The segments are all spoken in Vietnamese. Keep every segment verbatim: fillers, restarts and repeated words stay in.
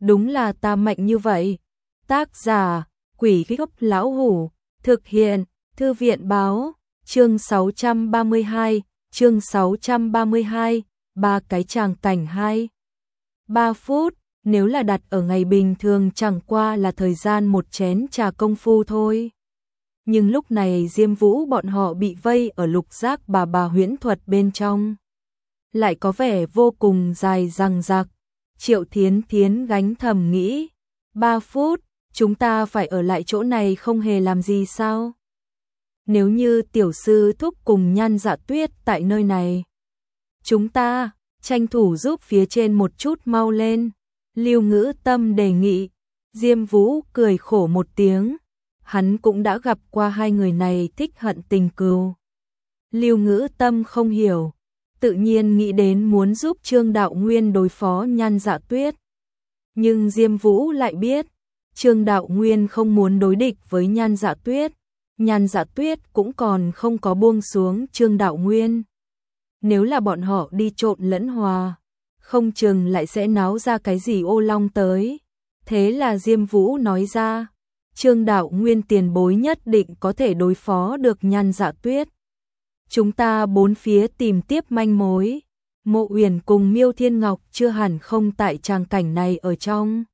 đúng là ta mạnh như vậy. Tác giả, Quỷ Gốc Lão Hủ, thực hiện, Thư viện Báo, chương sáu trăm ba mươi hai, chương sáu trăm ba mươi hai, ba cái tràng cảnh hai. ba phút, nếu là đặt ở ngày bình thường chẳng qua là thời gian một chén trà công phu thôi. Nhưng lúc này Diêm Vũ bọn họ bị vây ở lục giác bà bà huyễn thuật bên trong. Lại có vẻ vô cùng dài dằng dặc. Triệu Thiến Thiến gánh thầm nghĩ, ba phút, chúng ta phải ở lại chỗ này không hề làm gì sao? Nếu như tiểu sư thúc cùng Nhan Dạ Tuyết tại nơi này, chúng ta tranh thủ giúp phía trên một chút mau lên. Lưu Ngữ Tâm đề nghị. Diêm Vũ cười khổ một tiếng, hắn cũng đã gặp qua hai người này thích hận tình cừu. Lưu Ngữ Tâm không hiểu, tự nhiên nghĩ đến muốn giúp Trương Đạo Nguyên đối phó Nhan Dạ Tuyết. Nhưng Diêm Vũ lại biết, Trương Đạo Nguyên không muốn đối địch với Nhan Dạ Tuyết, Nhan Dạ Tuyết cũng còn không có buông xuống Trương Đạo Nguyên. Nếu là bọn họ đi trộn lẫn hòa, không chừng lại sẽ náo ra cái gì ô long tới. Thế là Diêm Vũ nói ra, Trương Đạo Nguyên tiền bối nhất định có thể đối phó được Nhan Dạ Tuyết. Chúng ta bốn phía tìm tiếp manh mối. Mộ Uyển cùng Miêu Thiên Ngọc chưa hẳn không tại tràng cảnh này ở trong.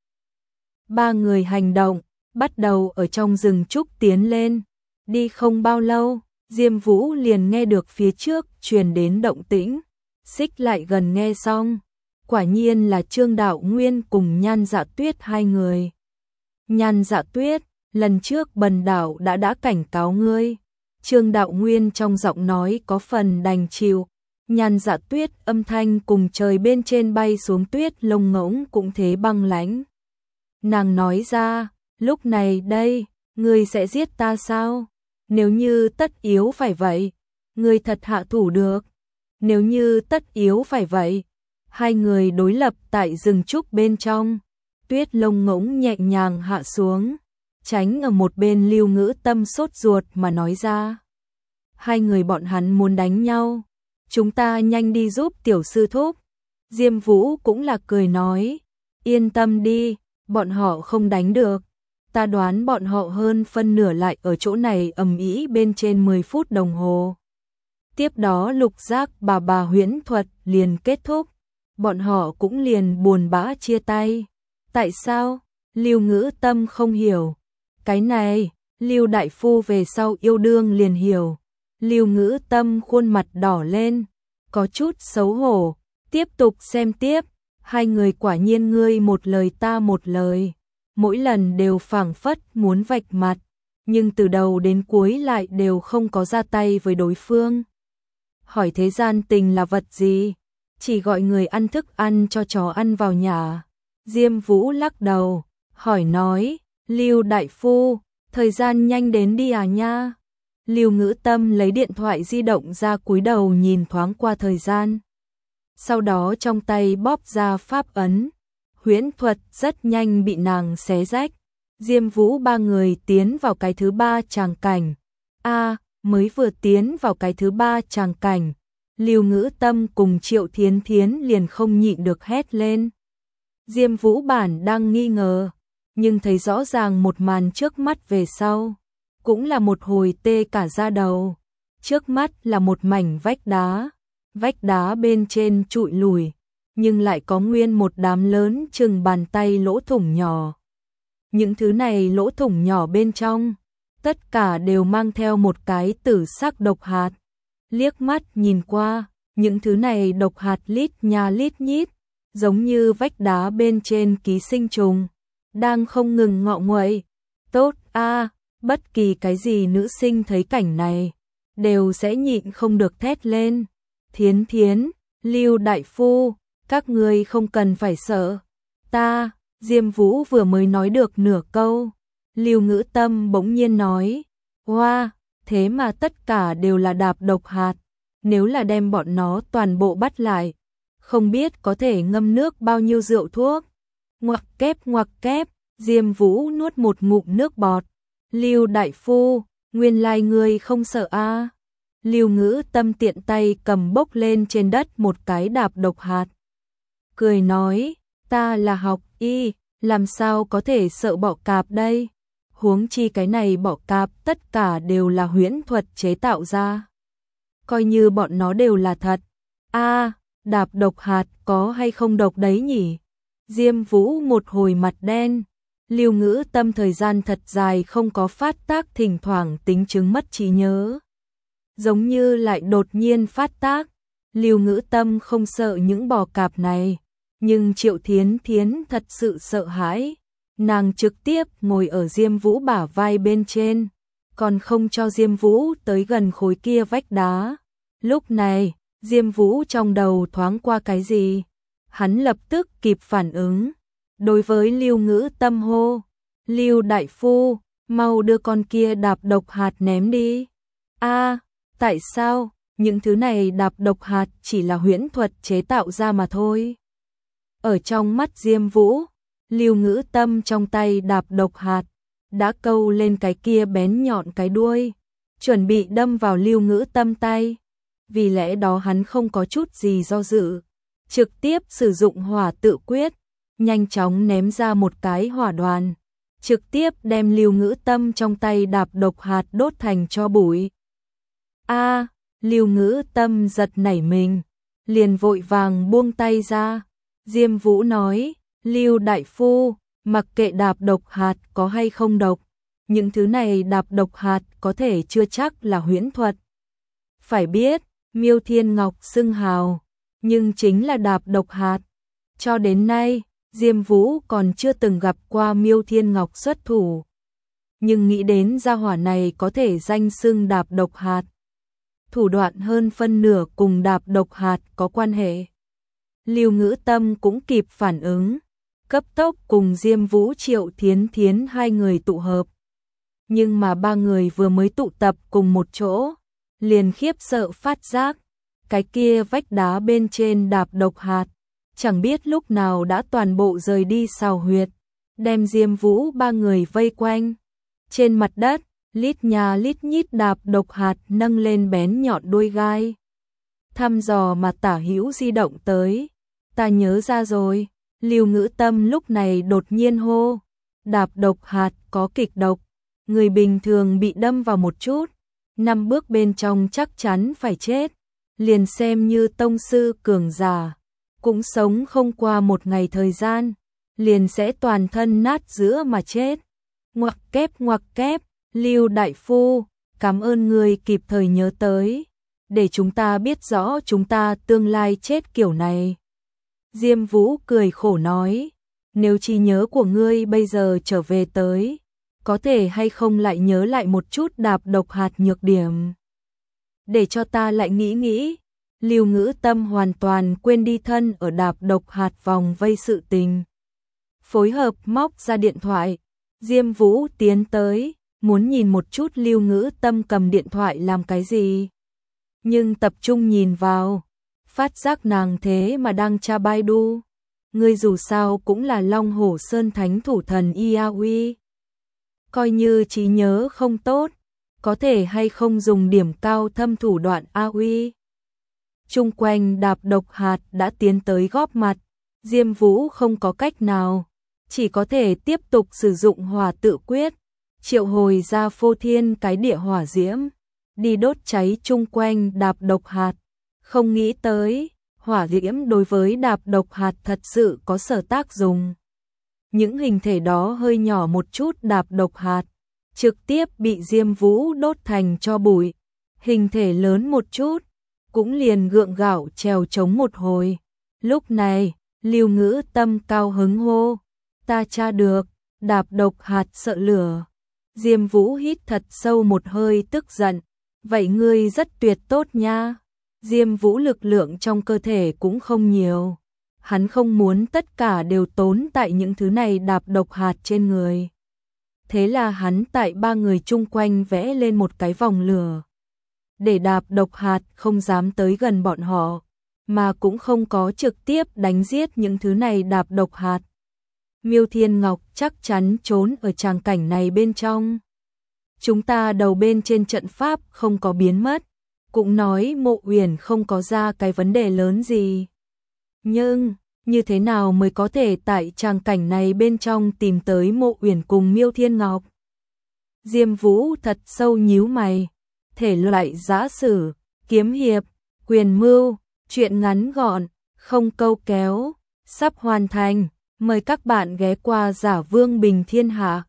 Ba người hành động, bắt đầu ở trong rừng trúc tiến lên. Đi không bao lâu, Diêm Vũ liền nghe được phía trước truyền đến động tĩnh. Xích lại gần nghe xong, quả nhiên là Trương Đạo Nguyên cùng Nhan Dạ Tuyết hai người. Nhan Dạ Tuyết, lần trước Bần Đạo đã đã cảnh cáo ngươi. Trương Đạo Nguyên trong giọng nói có phần đành chịu. Nhan Dạ Tuyết âm thanh cùng trời bên trên bay xuống tuyết lông ngỗng cũng thế băng lãnh. Nàng nói ra, lúc này đây, ngươi sẽ giết ta sao? Nếu như tất yếu phải vậy, ngươi thật hạ thủ được. Nếu như tất yếu phải vậy, hai người đối lập tại rừng trúc bên trong. Tuyết lông ngỗng nhẹ nhàng hạ xuống, tránh ở một bên. Lưu Ngữ Tâm sốt ruột mà nói ra, hai người bọn hắn muốn đánh nhau, chúng ta nhanh đi giúp tiểu sư thúc. Diêm Vũ cũng là cười nói, yên tâm đi, bọn họ không đánh được. Ta đoán bọn họ hơn phân nửa lại ở chỗ này ầm ĩ bên trên mười phút đồng hồ. Tiếp đó lục giác bà bà huyễn thuật liền kết thúc, bọn họ cũng liền buồn bã chia tay. Tại sao? Lưu Ngữ Tâm không hiểu. Cái này, Lưu đại phu về sau yêu đương liền hiểu. Lưu Ngữ Tâm khuôn mặt đỏ lên, có chút xấu hổ. Tiếp tục xem tiếp, hai người quả nhiên ngươi một lời ta một lời, mỗi lần đều phảng phất muốn vạch mặt, nhưng từ đầu đến cuối lại đều không có ra tay với đối phương. Hỏi thế gian tình là vật gì? Chỉ gọi người ăn thức ăn cho chó ăn vào nhà. Diêm Vũ lắc đầu, hỏi nói, Lưu đại phu, thời gian nhanh đến đi à nha. Lưu Ngữ Tâm lấy điện thoại di động ra cúi đầu nhìn thoáng qua thời gian. Sau đó trong tay bóp ra pháp ấn, huyễn thuật rất nhanh bị nàng xé rách. Diêm Vũ ba người tiến vào cái thứ ba tràng cảnh. A, mới vừa tiến vào cái thứ ba tràng cảnh, Lưu Ngữ Tâm cùng Triệu Thiến Thiến liền không nhịn được hét lên. Diêm Vũ bản đang nghi ngờ, nhưng thấy rõ ràng một màn trước mắt về sau, cũng là một hồi tê cả da đầu. Trước mắt là một mảnh vách đá, vách đá bên trên trụi lùi, nhưng lại có nguyên một đám lớn chừng bàn tay lỗ thủng nhỏ. Những thứ này lỗ thủng nhỏ bên trong, tất cả đều mang theo một cái tử sắc độc hạt. Liếc mắt nhìn qua, những thứ này độc hạt lít nha lít nhít, giống như vách đá bên trên ký sinh trùng, đang không ngừng ngọ nguậy. Tốt a, bất kỳ cái gì nữ sinh thấy cảnh này, đều sẽ nhịn không được thét lên. Thiến Thiến, Lưu đại phu, các ngươi không cần phải sợ. Ta, Diêm Vũ vừa mới nói được nửa câu, Lưu Ngữ Tâm bỗng nhiên nói, hoa, thế mà tất cả đều là đạp độc hạt, nếu là đem bọn nó toàn bộ bắt lại, không biết có thể ngâm nước bao nhiêu rượu thuốc. Ngoặc kép ngoặc kép, Diêm Vũ nuốt một ngụm nước bọt. Lưu đại phu, nguyên lai ngươi không sợ a? À? Lưu Ngữ Tâm tiện tay cầm bốc lên trên đất một cái đạp độc hạt. Cười nói, ta là học y, làm sao có thể sợ bọ cạp đây? Huống chi cái này bọ cạp tất cả đều là huyễn thuật chế tạo ra. Coi như bọn nó đều là thật. A, à, đạp độc hạt có hay không độc đấy nhỉ? Diêm Vũ một hồi mặt đen. Lưu Ngữ Tâm thời gian thật dài không có phát tác, thỉnh thoảng tính chứng mất trí nhớ. Giống như lại đột nhiên phát tác. Lưu Ngữ Tâm không sợ những bò cạp này, nhưng Triệu Thiến Thiến thật sự sợ hãi. Nàng trực tiếp ngồi ở Diêm Vũ bả vai bên trên, còn không cho Diêm Vũ tới gần khối kia vách đá. Lúc này, Diêm Vũ trong đầu thoáng qua cái gì? Hắn lập tức kịp phản ứng. Đối với Lưu Ngữ Tâm hô, Lưu đại phu, mau đưa con kia đạp độc hạt ném đi. A, à, tại sao? Những thứ này đạp độc hạt chỉ là huyễn thuật chế tạo ra mà thôi. Ở trong mắt Diêm Vũ, Lưu Ngữ Tâm trong tay đạp độc hạt đã câu lên cái kia bén nhọn cái đuôi, chuẩn bị đâm vào Lưu Ngữ Tâm tay. Vì lẽ đó hắn không có chút gì do dự, trực tiếp sử dụng hỏa tự quyết, nhanh chóng ném ra một cái hỏa đoàn, trực tiếp đem Lưu Ngữ Tâm trong tay đạp độc hạt đốt thành tro bụi. A, à, Lưu Ngữ Tâm giật nảy mình, liền vội vàng buông tay ra. Diêm Vũ nói, Lưu đại phu, mặc kệ đạp độc hạt có hay không độc, những thứ này đạp độc hạt có thể chưa chắc là huyễn thuật. Phải biết, Miêu Thiên Ngọc xưng hào, nhưng chính là đạp độc hạt. Cho đến nay, Diêm Vũ còn chưa từng gặp qua Miêu Thiên Ngọc xuất thủ. Nhưng nghĩ đến gia hỏa này có thể danh xưng đạp độc hạt. Thủ đoạn hơn phân nửa cùng đạp độc hạt có quan hệ. Lưu Ngữ Tâm cũng kịp phản ứng, cấp tốc cùng Diêm Vũ Triệu Thiến Thiến hai người tụ hợp. Nhưng mà ba người vừa mới tụ tập cùng một chỗ, liền khiếp sợ phát giác, cái kia vách đá bên trên đạp độc hạt, chẳng biết lúc nào đã toàn bộ rời đi sào huyệt, đem Diêm Vũ ba người vây quanh. Trên mặt đất, lít nhà lít nhít đạp độc hạt nâng lên bén nhọn đuôi gai. Thăm dò mà tả hữu di động tới. Ta nhớ ra rồi, Lưu Ngữ Tâm lúc này đột nhiên hô, đạp độc hạt có kịch độc, người bình thường bị đâm vào một chút, năm bước bên trong chắc chắn phải chết, liền xem như tông sư cường giả, cũng sống không qua một ngày thời gian, liền sẽ toàn thân nát giữa mà chết. Ngoặc kép ngoặc kép, Lưu đại phu, cảm ơn người kịp thời nhớ tới, để chúng ta biết rõ chúng ta tương lai chết kiểu này. Diêm Vũ cười khổ nói, nếu trí nhớ của ngươi bây giờ trở về tới, có thể hay không lại nhớ lại một chút đạp độc hạt nhược điểm. Để cho ta lại nghĩ nghĩ. Lưu Ngữ Tâm hoàn toàn quên đi thân ở đạp độc hạt vòng vây sự tình. Phối hợp móc ra điện thoại, Diêm Vũ tiến tới, muốn nhìn một chút Lưu Ngữ Tâm cầm điện thoại làm cái gì. Nhưng tập trung nhìn vào, phát giác nàng thế mà đang tra Baidu. Ngươi dù sao cũng là Long Hổ Sơn Thánh Thủ Thần Iaoui. Coi như trí nhớ không tốt, có thể hay không dùng điểm cao thâm thủ đoạn a u i. Chung quanh đạp độc hạt đã tiến tới góp mặt, Diêm Vũ không có cách nào, chỉ có thể tiếp tục sử dụng hỏa tự quyết, triệu hồi ra phô thiên cái địa hỏa diễm, đi đốt cháy chung quanh đạp độc hạt. Không nghĩ tới, hỏa diễm đối với đạp độc hạt thật sự có sở tác dụng. Những hình thể đó hơi nhỏ một chút đạp độc hạt, trực tiếp bị Diêm Vũ đốt thành tro bụi. Hình thể lớn một chút, cũng liền gượng gạo trèo chống một hồi. Lúc này, Lưu Ngữ Tâm cao hứng hô, ta tra được, đạp độc hạt sợ lửa. Diêm Vũ hít thật sâu một hơi tức giận, vậy ngươi rất tuyệt tốt nha. Diêm Vũ lực lượng trong cơ thể cũng không nhiều, hắn không muốn tất cả đều tốn tại những thứ này đạp độc hạt trên người. Thế là hắn tại ba người chung quanh vẽ lên một cái vòng lửa, để đạp độc hạt không dám tới gần bọn họ, mà cũng không có trực tiếp đánh giết những thứ này đạp độc hạt. Miêu Thiên Ngọc chắc chắn trốn ở tràng cảnh này bên trong. Chúng ta đầu bên trên trận pháp không có biến mất, cũng nói Mộ Uyển không có ra cái vấn đề lớn gì. Nhưng, như thế nào mới có thể tại tràng cảnh này bên trong tìm tới Mộ Uyển cùng Miêu Thiên Ngọc? Diêm Vũ thật sâu nhíu mày, thể loại giã sử, kiếm hiệp, quyền mưu, truyện ngắn gọn, không câu kéo, sắp hoàn thành, mời các bạn ghé qua Giả Vương Bình Thiên Hạ.